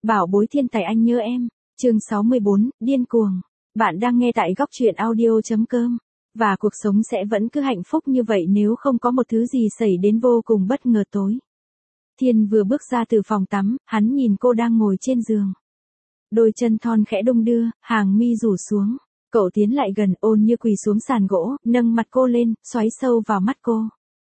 Bảo bối thiên tài anh nhớ em. Chương 64, điên cuồng. Bạn đang nghe tại góc truyện audio.com. Và cuộc sống sẽ vẫn cứ hạnh phúc như vậy nếu không có một thứ gì xảy đến vô cùng bất ngờ tối. Thiên vừa bước ra từ phòng tắm, hắn nhìn cô đang ngồi trên giường. Đôi chân thon khẽ đung đưa, hàng mi rủ xuống. Cậu tiến lại gần, ôn như quỳ xuống sàn gỗ, nâng mặt cô lên, xoáy sâu vào mắt cô.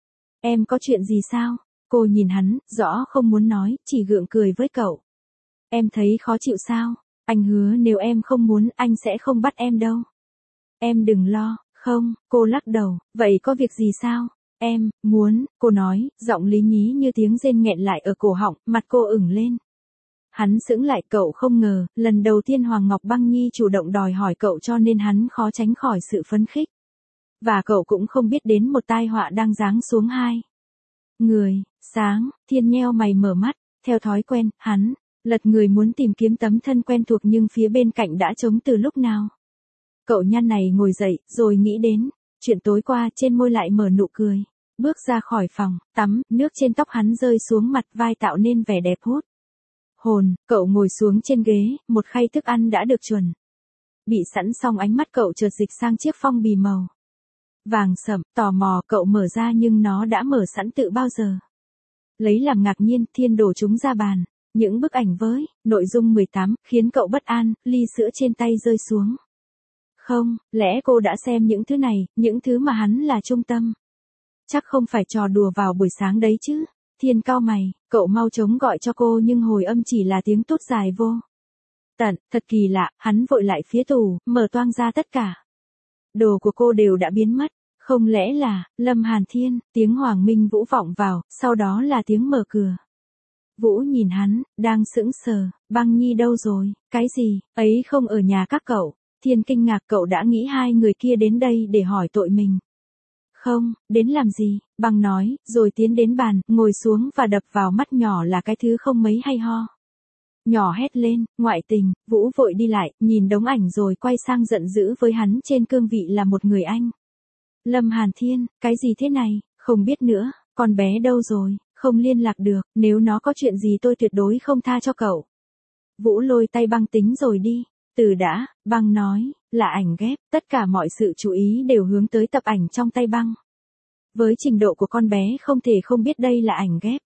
Em có chuyện gì sao? Cô nhìn hắn, rõ không muốn nói, chỉ gượng cười với cậu. Em thấy khó chịu sao? Anh hứa nếu em không muốn, anh sẽ không bắt em đâu. Em đừng lo, không, cô lắc đầu, vậy có việc gì sao? Em, muốn, cô nói, giọng lý nhí như tiếng rên nghẹn lại ở cổ họng, mặt cô ửng lên. Hắn sững lại, cậu không ngờ, lần đầu tiên Hoàng Ngọc Băng Nhi chủ động đòi hỏi cậu cho nên hắn khó tránh khỏi sự phấn khích. Và cậu cũng không biết đến một tai họa đang giáng xuống hai người. Sáng, Thiên nheo mày mở mắt, theo thói quen, hắn lật người muốn tìm kiếm tấm thân quen thuộc nhưng phía bên cạnh đã trống từ lúc nào. Cậu nhăn này ngồi dậy, rồi nghĩ đến chuyện tối qua, trên môi lại mở nụ cười. Bước ra khỏi phòng tắm, nước trên tóc hắn rơi xuống mặt vai tạo nên vẻ đẹp hút hồn. Cậu ngồi xuống trên ghế, một khay thức ăn đã được chuẩn bị sẵn xong, ánh mắt cậu chợt dịch sang chiếc phong bì màu vàng sẫm, tò mò cậu mở ra nhưng nó đã mở sẵn từ bao giờ. Lấy làm ngạc nhiên, Thiên đổ chúng ra bàn. Những bức ảnh với nội dung 18 khiến cậu bất an, ly sữa trên tay rơi xuống. Không, lẽ cô đã xem những thứ này, những thứ mà hắn là trung tâm. Chắc không phải trò đùa vào buổi sáng đấy chứ. Thiên cau mày, cậu mau chóng gọi cho cô nhưng hồi âm chỉ là tiếng tút dài vô tận. Thật kỳ lạ, hắn vội lại phía tủ, mở toang ra tất cả. Đồ của cô đều đã biến mất. Không lẽ là Lâm Hàn Thiên? Tiếng Hoàng Minh Vũ vọng vào, sau đó là tiếng mở cửa. Vũ nhìn hắn, đang sững sờ. Băng Nhi đâu rồi? Cái gì? Ấy không ở nhà các cậu. Thiên kinh ngạc, cậu đã nghĩ hai người kia đến đây để hỏi tội mình. Không, đến làm gì? Băng nói, rồi tiến đến bàn, ngồi xuống và đập vào mắt nhỏ là cái thứ không mấy hay ho. Nhỏ hét lên, ngoại tình. Vũ vội đi lại, nhìn đống ảnh rồi quay sang giận dữ với hắn, trên cương vị là một người anh. Lâm Hàn Thiên, cái gì thế này? Không biết nữa, con bé đâu rồi? Không liên lạc được, nếu nó có chuyện gì tôi tuyệt đối không tha cho cậu. Vũ lôi tay Băng tính rồi đi. Từ đã, Băng nói, là ảnh ghép, tất cả mọi sự chú ý đều hướng tới tập ảnh trong tay Băng. Với trình độ của con bé không thể không biết đây là ảnh ghép.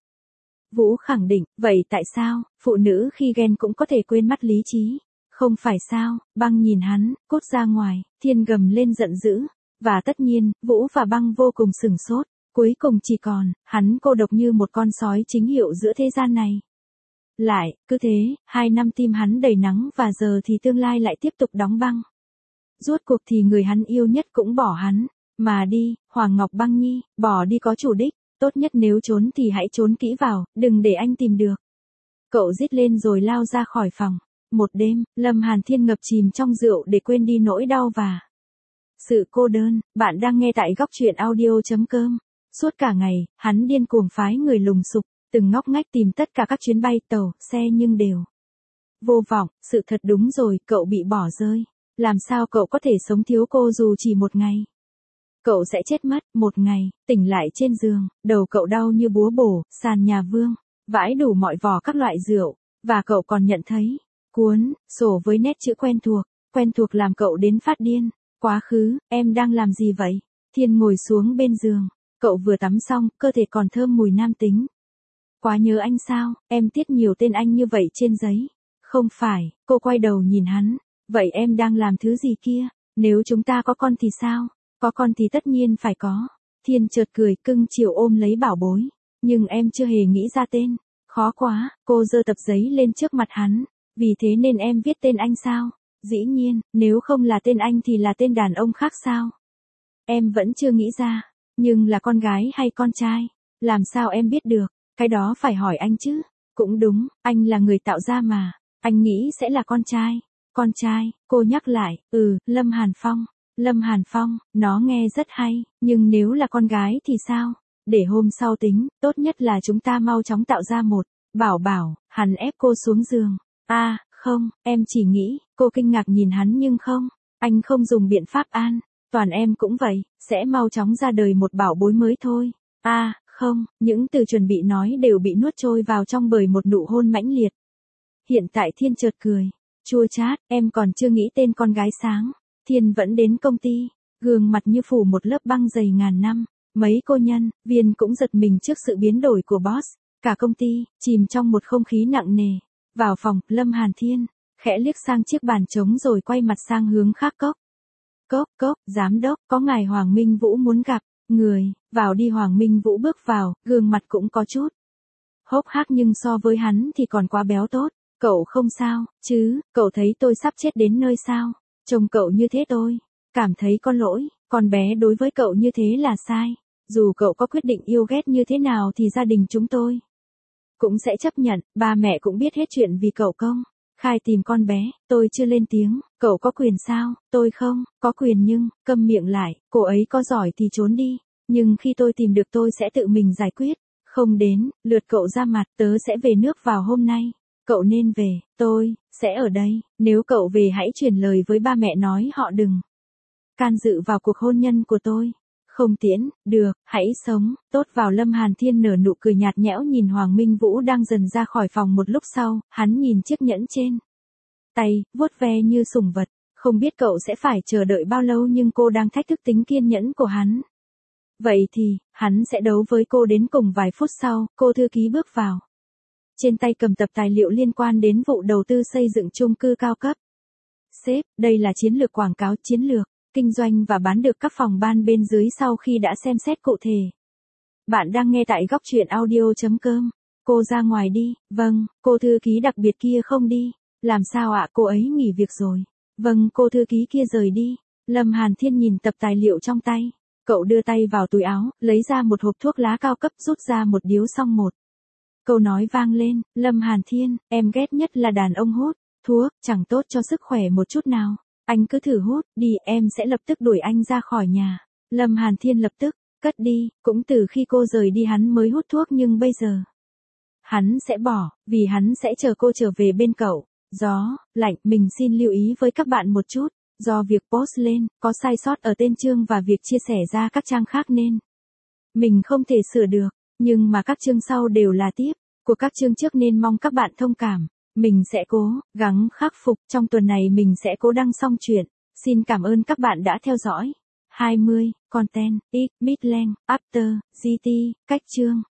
Vũ khẳng định, vậy tại sao, phụ nữ khi ghen cũng có thể quên mất lý trí? Không phải sao? Băng nhìn hắn, cút ra ngoài. Thiên gầm lên giận dữ. Và tất nhiên, Vũ và Băng vô cùng sửng sốt. Cuối cùng chỉ còn hắn cô độc như một con sói chính hiệu giữa thế gian này. Lại, cứ thế, 2 năm tim hắn đầy nắng và giờ thì tương lai lại tiếp tục đóng băng. Rốt cuộc thì người hắn yêu nhất cũng bỏ hắn. Mà đi, Hoàng Ngọc Băng Nhi, bỏ đi có chủ đích. Tốt nhất nếu trốn thì hãy trốn kỹ vào, đừng để anh tìm được. Cậu rít lên rồi lao ra khỏi phòng. Một đêm, Lâm Hàn Thiên ngập chìm trong rượu để quên đi nỗi đau và sự cô đơn. Bạn đang nghe tại góc truyện audio.com. Suốt cả ngày, hắn điên cuồng phái người lùng sục, từng ngóc ngách tìm tất cả các chuyến bay, tàu, xe nhưng đều vô vọng. Sự thật đúng rồi, cậu bị bỏ rơi. Làm sao cậu có thể sống thiếu cô dù chỉ một ngày? Cậu sẽ chết mất. Một ngày, tỉnh lại trên giường, đầu cậu đau như búa bổ, sàn nhà vương vãi đủ mọi vỏ các loại rượu, và cậu còn nhận thấy cuốn sổ với nét chữ quen thuộc làm cậu đến phát điên. Quá khứ, em đang làm gì vậy? Thiên ngồi xuống bên giường. Cậu vừa tắm xong, cơ thể còn thơm mùi nam tính. Quá nhớ anh sao? Em tiết nhiều tên anh như vậy trên giấy. Không phải, cô quay đầu nhìn hắn. Vậy em đang làm thứ gì kia? Nếu chúng ta có con thì sao? Có con thì tất nhiên phải có. Thiên chợt cười cưng chiều ôm lấy bảo bối. Nhưng em chưa hề nghĩ ra tên. Khó quá, cô giơ tập giấy lên trước mặt hắn. Vì thế nên em viết tên anh sao? Dĩ nhiên, nếu không là tên anh thì là tên đàn ông khác sao? Em vẫn chưa nghĩ ra. Nhưng là con gái hay con trai? Làm sao em biết được? Cái đó phải hỏi anh chứ. Cũng đúng, anh là người tạo ra mà. Anh nghĩ sẽ là con trai. Con trai, cô nhắc lại, Lâm Hàn Phong. Lâm Hàn Phong, nó nghe rất hay, nhưng nếu là con gái thì sao? Để hôm sau tính, tốt nhất là chúng ta mau chóng tạo ra một bảo. Hắn ép cô xuống giường. Không, em chỉ nghĩ, cô kinh ngạc nhìn hắn nhưng không. Anh không dùng biện pháp an. Toàn em cũng vậy, sẽ mau chóng ra đời một bảo bối mới thôi. Không, những từ chuẩn bị nói đều bị nuốt trôi vào trong bởi một nụ hôn mãnh liệt. Hiện tại Thiên chợt cười. Chua chát, em còn chưa nghĩ tên con gái sáng. Thiên vẫn đến công ty, gương mặt như phủ một lớp băng dày ngàn năm. Mấy cô nhân viên cũng giật mình trước sự biến đổi của boss. Cả công ty, chìm trong một không khí nặng nề. Vào phòng, Lâm Hàn Thiên, khẽ liếc sang chiếc bàn trống rồi quay mặt sang hướng khác. Cốc, giám đốc, có ngài Hoàng Minh Vũ muốn gặp. Người, vào đi. Hoàng Minh Vũ bước vào, gương mặt cũng có chút hốc hác nhưng so với hắn thì còn quá béo tốt. Cậu không sao, chứ, cậu thấy tôi sắp chết đến nơi sao? Trông cậu như thế tôi cảm thấy có lỗi, con bé đối với cậu như thế là sai. Dù cậu có quyết định yêu ghét như thế nào thì gia đình chúng tôi cũng sẽ chấp nhận, ba mẹ cũng biết hết chuyện vì cậu công khai tìm con bé. Tôi chưa lên tiếng, cậu có quyền sao? Tôi không có quyền nhưng, câm miệng lại, cô ấy có giỏi thì trốn đi, nhưng khi tôi tìm được tôi sẽ tự mình giải quyết. Không đến lượt cậu ra mặt, tớ sẽ về nước vào hôm nay. Cậu nên về, tôi sẽ ở đây. Nếu cậu về hãy truyền lời với ba mẹ nói họ đừng can dự vào cuộc hôn nhân của tôi. Không tiễn, được, hãy sống tốt vào. Lâm Hàn Thiên nở nụ cười nhạt nhẽo nhìn Hoàng Minh Vũ đang dần ra khỏi phòng. Một lúc sau, hắn nhìn chiếc nhẫn trên tay, vuốt ve như sủng vật. Không biết cậu sẽ phải chờ đợi bao lâu nhưng cô đang thách thức tính kiên nhẫn của hắn. Vậy thì, hắn sẽ đấu với cô đến cùng. Vài phút sau, cô thư ký bước vào. Trên tay cầm tập tài liệu liên quan đến vụ đầu tư xây dựng chung cư cao cấp. Sếp, đây là chiến lược quảng cáo, chiến lược kinh doanh và bán được các phòng ban bên dưới sau khi đã xem xét cụ thể. Bạn đang nghe tại góc truyện audio.com. Cô ra ngoài đi. Vâng, cô thư ký đặc biệt kia không đi. Làm sao ạ? Cô ấy nghỉ việc rồi. Vâng, cô thư ký kia rời đi. Lâm Hàn Thiên nhìn tập tài liệu trong tay. Cậu đưa tay vào túi áo, lấy ra một hộp thuốc lá cao cấp, rút ra một điếu xong một. Câu nói vang lên, Lâm Hàn Thiên, em ghét nhất là đàn ông hút thuốc, chẳng tốt cho sức khỏe một chút nào. Anh cứ thử hút đi, em sẽ lập tức đuổi anh ra khỏi nhà. Lâm Hàn Thiên lập tức cất đi, cũng từ khi cô rời đi hắn mới hút thuốc nhưng bây giờ hắn sẽ bỏ, vì hắn sẽ chờ cô trở về bên cậu. Gió lạnh, mình xin lưu ý với các bạn một chút. Do việc post lên, có sai sót ở tên chương và việc chia sẻ ra các trang khác nên mình không thể sửa được, nhưng mà các chương sau đều là tiếp của các chương trước nên mong các bạn thông cảm. Mình sẽ cố gắng khắc phục, trong tuần này mình sẽ cố đăng xong chuyện. Xin cảm ơn các bạn đã theo dõi. 20, content, x, midland, after, gt, cách chương.